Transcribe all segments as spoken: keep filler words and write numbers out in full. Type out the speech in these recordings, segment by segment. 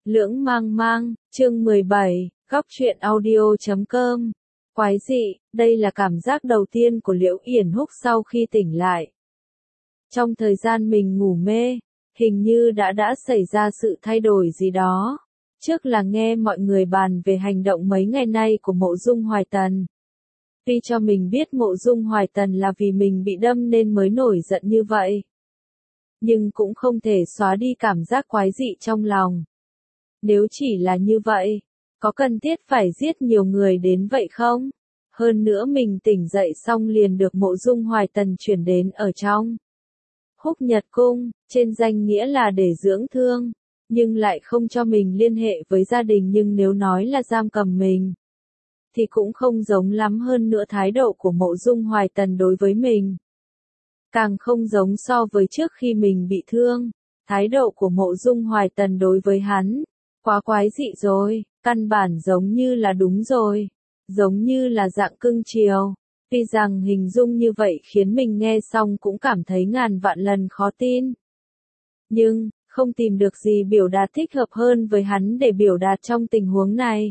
Lưỡng mang mang, chương mười bảy, góc truyện audio chấm com. Quái dị, đây là cảm giác đầu tiên của Liễu Yển Húc sau khi tỉnh lại. Trong thời gian mình ngủ mê, hình như đã đã xảy ra sự thay đổi gì đó. Trước là nghe mọi người bàn về hành động mấy ngày nay của Mộ Dung Hoài Tần. Tuy cho mình biết Mộ Dung Hoài Tần là vì mình bị đâm nên mới nổi giận như vậy. Nhưng cũng không thể xóa đi cảm giác quái dị trong lòng. Nếu chỉ là như vậy, có cần thiết phải giết nhiều người đến vậy không? Hơn nữa mình tỉnh dậy xong liền được Mộ Dung Hoài Tần chuyển đến ở trong Húc Nhật Cung, trên danh nghĩa là để dưỡng thương, nhưng lại không cho mình liên hệ với gia đình, nhưng nếu nói là giam cầm mình, thì cũng không giống lắm. Hơn nữa thái độ của Mộ Dung Hoài Tần đối với mình càng không giống so với trước khi mình bị thương. Thái độ của Mộ Dung Hoài Tần đối với hắn quá quái dị rồi, căn bản giống như là đúng rồi, giống như là dạng cưng chiều. Tuy rằng hình dung như vậy khiến mình nghe xong cũng cảm thấy ngàn vạn lần khó tin. Nhưng, không tìm được gì biểu đạt thích hợp hơn với hắn để biểu đạt trong tình huống này.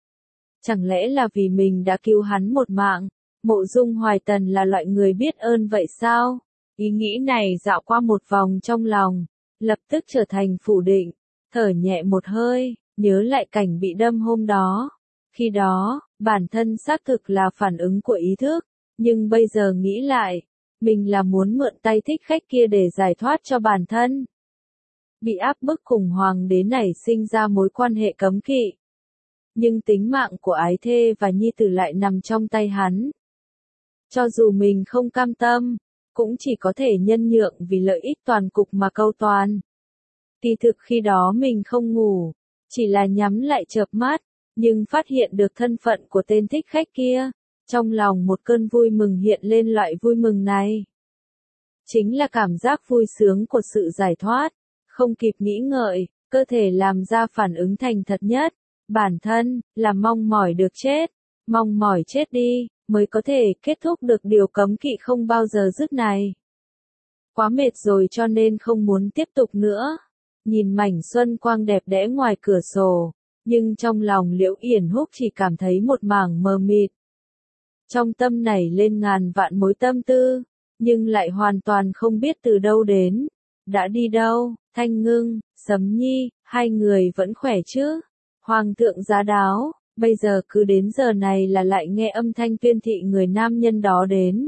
Chẳng lẽ là vì mình đã cứu hắn một mạng? Mộ Dung Hoài Tần là loại người biết ơn vậy sao? Ý nghĩ này dạo qua một vòng trong lòng, lập tức trở thành phủ định, thở nhẹ một hơi, nhớ lại cảnh bị đâm hôm đó. Khi đó, bản thân xác thực là phản ứng của ý thức, nhưng bây giờ nghĩ lại, mình là muốn mượn tay thích khách kia để giải thoát cho bản thân. Bị áp bức cùng hoàng đế nảy sinh ra mối quan hệ cấm kỵ. Nhưng tính mạng của ái thê và nhi tử lại nằm trong tay hắn. Cho dù mình không cam tâm, cũng chỉ có thể nhân nhượng vì lợi ích toàn cục mà câu toàn. Kỳ thực khi đó mình không ngủ, chỉ là nhắm lại chợp mắt, nhưng phát hiện được thân phận của tên thích khách kia. Trong lòng một cơn vui mừng hiện lên. Loại vui mừng này chính là cảm giác vui sướng của sự giải thoát. Không kịp nghĩ ngợi, cơ thể làm ra phản ứng thành thật nhất. Bản thân là mong mỏi được chết, mong mỏi chết đi, mới có thể kết thúc được điều cấm kỵ không bao giờ dứt này. Quá mệt rồi cho nên không muốn tiếp tục nữa. Nhìn mảnh xuân quang đẹp đẽ ngoài cửa sổ, nhưng trong lòng Liễu Yển Húc chỉ cảm thấy một mảng mờ mịt. Trong tâm nảy lên ngàn vạn mối tâm tư, nhưng lại hoàn toàn không biết từ đâu đến, đã đi đâu. Thanh Ngưng, Sấm Nhi, hai người vẫn khỏe chứ? Hoàng thượng giá đáo, bây giờ cứ đến giờ này là lại nghe âm thanh tuyên thị người nam nhân đó đến.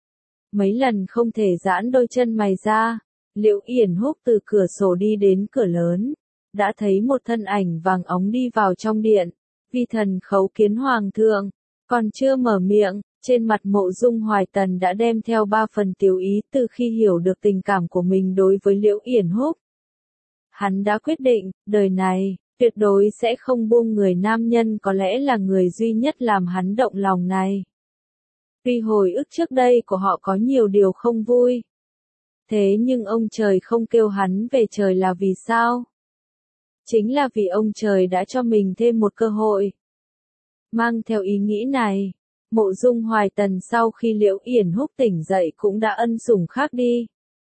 Mấy lần không thể giãn đôi chân mày ra, Liễu Yển Húc từ cửa sổ đi đến cửa lớn, đã thấy một thân ảnh vàng óng đi vào trong điện. Vi thần khấu kiến hoàng thượng. Còn chưa mở miệng, trên mặt Mộ Dung Hoài Tần đã đem theo ba phần tiểu ý. Từ khi hiểu được tình cảm của mình đối với Liễu Yển Húc, hắn đã quyết định, đời này, tuyệt đối sẽ không buông người nam nhân có lẽ là người duy nhất làm hắn động lòng này. Tuy hồi ức trước đây của họ có nhiều điều không vui, thế nhưng ông trời không kêu hắn về trời là vì sao? Chính là vì ông trời đã cho mình thêm một cơ hội. Mang theo ý nghĩ này, Mộ Dung Hoài Tần sau khi Liễu Yển Húc tỉnh dậy cũng đã ân sủng khác đi.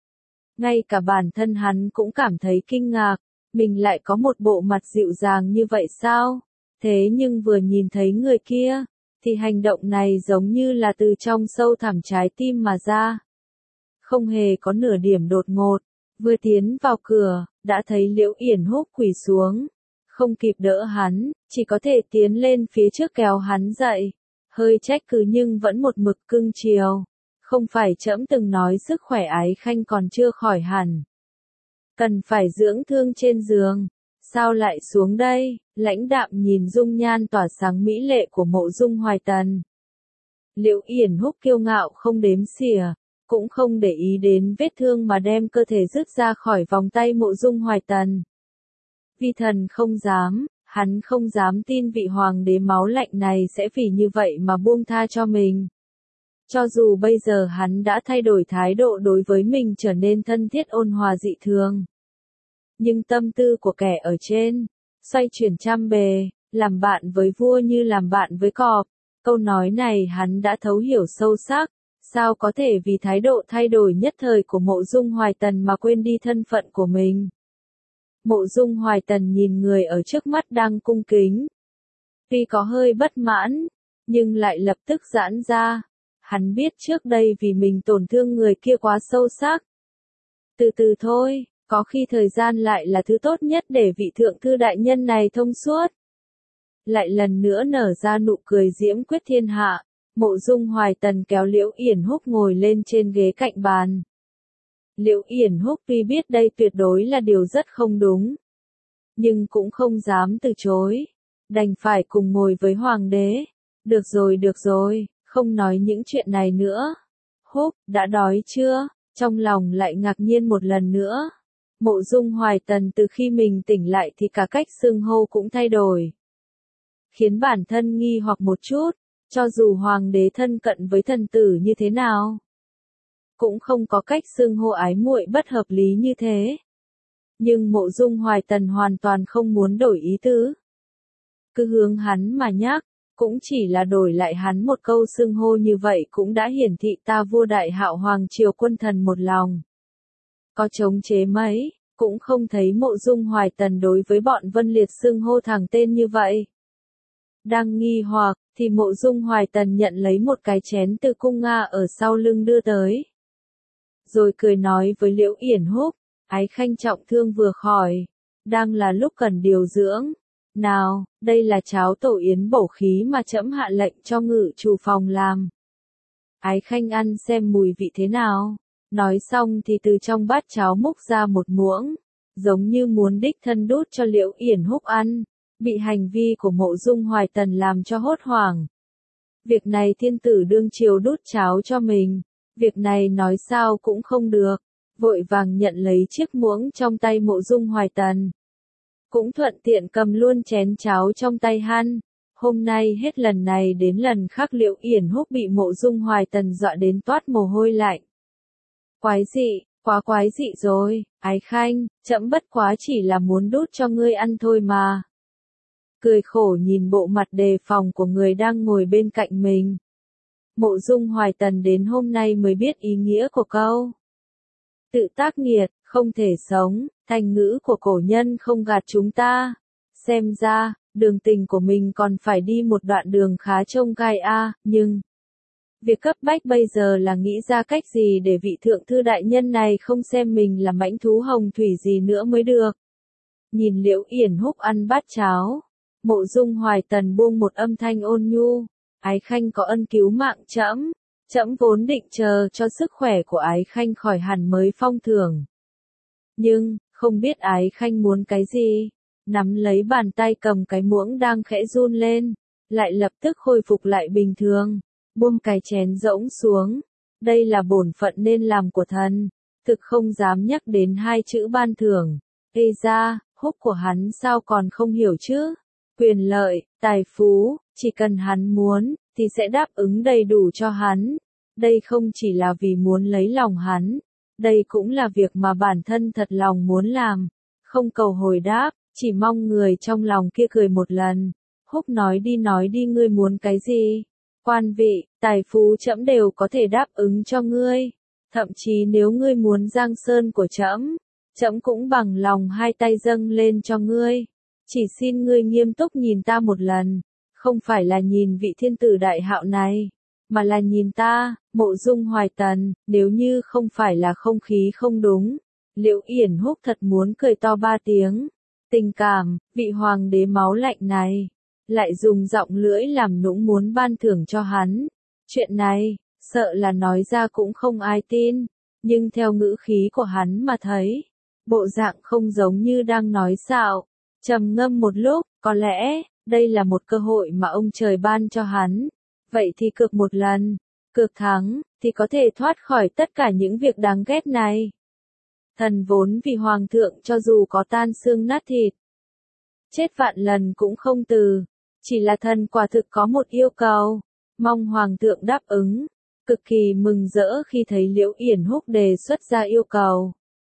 Ngay cả bản thân hắn cũng cảm thấy kinh ngạc, mình lại có một bộ mặt dịu dàng như vậy sao? Thế nhưng vừa nhìn thấy người kia, thì hành động này giống như là từ trong sâu thẳm trái tim mà ra. Không hề có nửa điểm đột ngột, vừa tiến vào cửa, đã thấy Liễu Yển Húc quỳ xuống. Không kịp đỡ hắn, chỉ có thể tiến lên phía trước kéo hắn dậy. Hơi trách cứ nhưng vẫn một mực cưng chiều. Không phải trẫm từng nói sức khỏe ái khanh còn chưa khỏi hẳn, cần phải dưỡng thương trên giường, sao lại xuống đây? Lãnh đạm nhìn dung nhan tỏa sáng mỹ lệ của Mộ Dung Hoài Tần. Liễu Yển Húc kiêu ngạo không đếm xỉa, cũng không để ý đến vết thương mà đem cơ thể rứt ra khỏi vòng tay Mộ Dung Hoài Tần. Vi thần không dám, hắn không dám tin vị hoàng đế máu lạnh này sẽ vì như vậy mà buông tha cho mình. Cho dù bây giờ hắn đã thay đổi thái độ đối với mình trở nên thân thiết ôn hòa dị thường, nhưng tâm tư của kẻ ở trên, xoay chuyển trăm bề, làm bạn với vua như làm bạn với cọp. Câu nói này hắn đã thấu hiểu sâu sắc, sao có thể vì thái độ thay đổi nhất thời của Mộ Dung Hoài Tần mà quên đi thân phận của mình. Mộ Dung Hoài Tần nhìn người ở trước mắt đang cung kính. Tuy có hơi bất mãn, nhưng lại lập tức giãn ra. Hắn biết trước đây vì mình tổn thương người kia quá sâu sắc. Từ từ thôi, có khi thời gian lại là thứ tốt nhất để vị thượng thư đại nhân này thông suốt. Lại lần nữa nở ra nụ cười diễm quyết thiên hạ, Mộ Dung Hoài Tần kéo Liễu Yển Húc ngồi lên trên ghế cạnh bàn. Liễu Yển Húc tuy biết đây tuyệt đối là điều rất không đúng, nhưng cũng không dám từ chối, đành phải cùng ngồi với hoàng đế. Được rồi được rồi, không nói những chuyện này nữa. Húc, đã đói chưa? Trong lòng lại ngạc nhiên một lần nữa. Mộ Dung Hoài Tần từ khi mình tỉnh lại thì cả cách xưng hô cũng thay đổi, khiến bản thân nghi hoặc một chút, cho dù hoàng đế thân cận với thần tử như thế nào, cũng không có cách xưng hô ái muội bất hợp lý như thế. Nhưng Mộ Dung Hoài Tần hoàn toàn không muốn đổi ý tứ. Cứ hướng hắn mà nhắc, cũng chỉ là đổi lại hắn một câu xưng hô như vậy cũng đã hiển thị ta vua đại hạo hoàng triều quân thần một lòng. Có chống chế mấy, cũng không thấy Mộ Dung Hoài Tần đối với bọn Vân Liệt xưng hô thẳng tên như vậy. Đang nghi hoặc, thì Mộ Dung Hoài Tần nhận lấy một cái chén từ cung Nga ở sau lưng đưa tới. Rồi cười nói với Liễu Yển Húc, ái khanh trọng thương vừa khỏi, đang là lúc cần điều dưỡng. Nào, đây là cháo tổ yến bổ khí mà trẫm hạ lệnh cho ngự chủ phòng làm. Ái khanh ăn xem mùi vị thế nào. Nói xong thì từ trong bát cháo múc ra một muỗng, giống như muốn đích thân đút cho Liễu Yển Húc ăn. Bị hành vi của Mộ Dung Hoài Tần làm cho hốt hoảng. Việc này thiên tử đương triều đút cháo cho mình, việc này nói sao cũng không được, vội vàng nhận lấy chiếc muỗng trong tay Mộ Dung Hoài Tần. Cũng thuận tiện cầm luôn chén cháo trong tay hắn. Hôm nay hết lần này đến lần khác Liễu Yển Húc bị Mộ Dung Hoài Tần dọa đến toát mồ hôi lạnh. Quái dị, quá quái dị rồi, ái khanh, trẫm bất quá chỉ là muốn đút cho ngươi ăn thôi mà. Cười khổ nhìn bộ mặt đề phòng của người đang ngồi bên cạnh mình. Mộ Dung Hoài Tần đến hôm nay mới biết ý nghĩa của câu tự tác nghiệt, không thể sống, thành ngữ của cổ nhân không gạt chúng ta. Xem ra, đường tình của mình còn phải đi một đoạn đường khá trông gai a, nhưng việc cấp bách bây giờ là nghĩ ra cách gì để vị thượng thư đại nhân này không xem mình là mãnh thú hồng thủy gì nữa mới được. Nhìn Liễu Yển Húc ăn bát cháo, Mộ Dung Hoài Tần buông một âm thanh ôn nhu, ái khanh có ân cứu mạng trẫm, trẫm vốn định chờ cho sức khỏe của ái khanh khỏi hẳn mới phong thưởng. Nhưng, không biết ái khanh muốn cái gì, nắm lấy bàn tay cầm cái muỗng đang khẽ run lên, lại lập tức khôi phục lại bình thường, buông cái chén rỗng xuống. Đây là bổn phận nên làm của thần, thực không dám nhắc đến hai chữ ban thưởng. Ê ra, Húc của hắn sao còn không hiểu chứ? Quyền lợi, tài phú, chỉ cần hắn muốn, thì sẽ đáp ứng đầy đủ cho hắn. Đây không chỉ là vì muốn lấy lòng hắn, đây cũng là việc mà bản thân thật lòng muốn làm. Không cầu hồi đáp, chỉ mong người trong lòng kia cười một lần. Húc nói đi nói đi, ngươi muốn cái gì? Quan vị, tài phú trẫm đều có thể đáp ứng cho ngươi. Thậm chí nếu ngươi muốn giang sơn của trẫm, trẫm cũng bằng lòng hai tay dâng lên cho ngươi. Chỉ xin ngươi nghiêm túc nhìn ta một lần, không phải là nhìn vị thiên tử đại hạo này, mà là nhìn ta, Mộ Dung Hoài Tần. Nếu như không phải là không khí không đúng, Liễu Yển Húc thật muốn cười to ba tiếng. Tình cảm, vị hoàng đế máu lạnh này, lại dùng giọng lưỡi làm nũng muốn ban thưởng cho hắn. Chuyện này, sợ là nói ra cũng không ai tin, nhưng theo ngữ khí của hắn mà thấy, bộ dạng không giống như đang nói xạo. Trầm ngâm một lúc, có lẽ, đây là một cơ hội mà ông trời ban cho hắn. Vậy thì cược một lần, cược thắng, thì có thể thoát khỏi tất cả những việc đáng ghét này. Thần vốn vì hoàng thượng cho dù có tan xương nát thịt, chết vạn lần cũng không từ. Chỉ là thần quả thực có một yêu cầu, mong hoàng thượng đáp ứng. Cực kỳ mừng rỡ khi thấy Liễu Yển Húc đề xuất ra yêu cầu.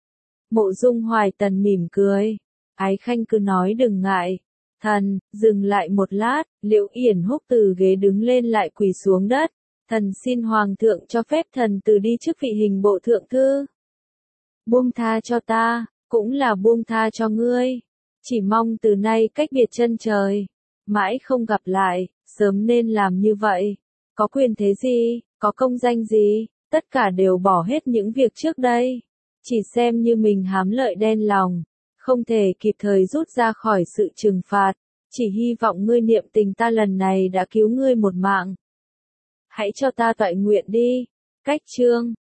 Mộ Dung Hoài Tần mỉm cười, ái khanh cứ nói đừng ngại. Thần, dừng lại một lát, Liễu Yển Húc từ ghế đứng lên lại quỳ xuống đất. Thần xin hoàng thượng cho phép thần từ đi chức vị hình bộ thượng thư. Buông tha cho ta, cũng là buông tha cho ngươi. Chỉ mong từ nay cách biệt chân trời, mãi không gặp lại, sớm nên làm như vậy. Có quyền thế gì, có công danh gì, tất cả đều bỏ hết những việc trước đây. Chỉ xem như mình hám lợi đen lòng, không thể kịp thời rút ra khỏi sự trừng phạt. Chỉ hy vọng ngươi niệm tình ta lần này đã cứu ngươi một mạng. Hãy cho ta toại nguyện đi. Cách chương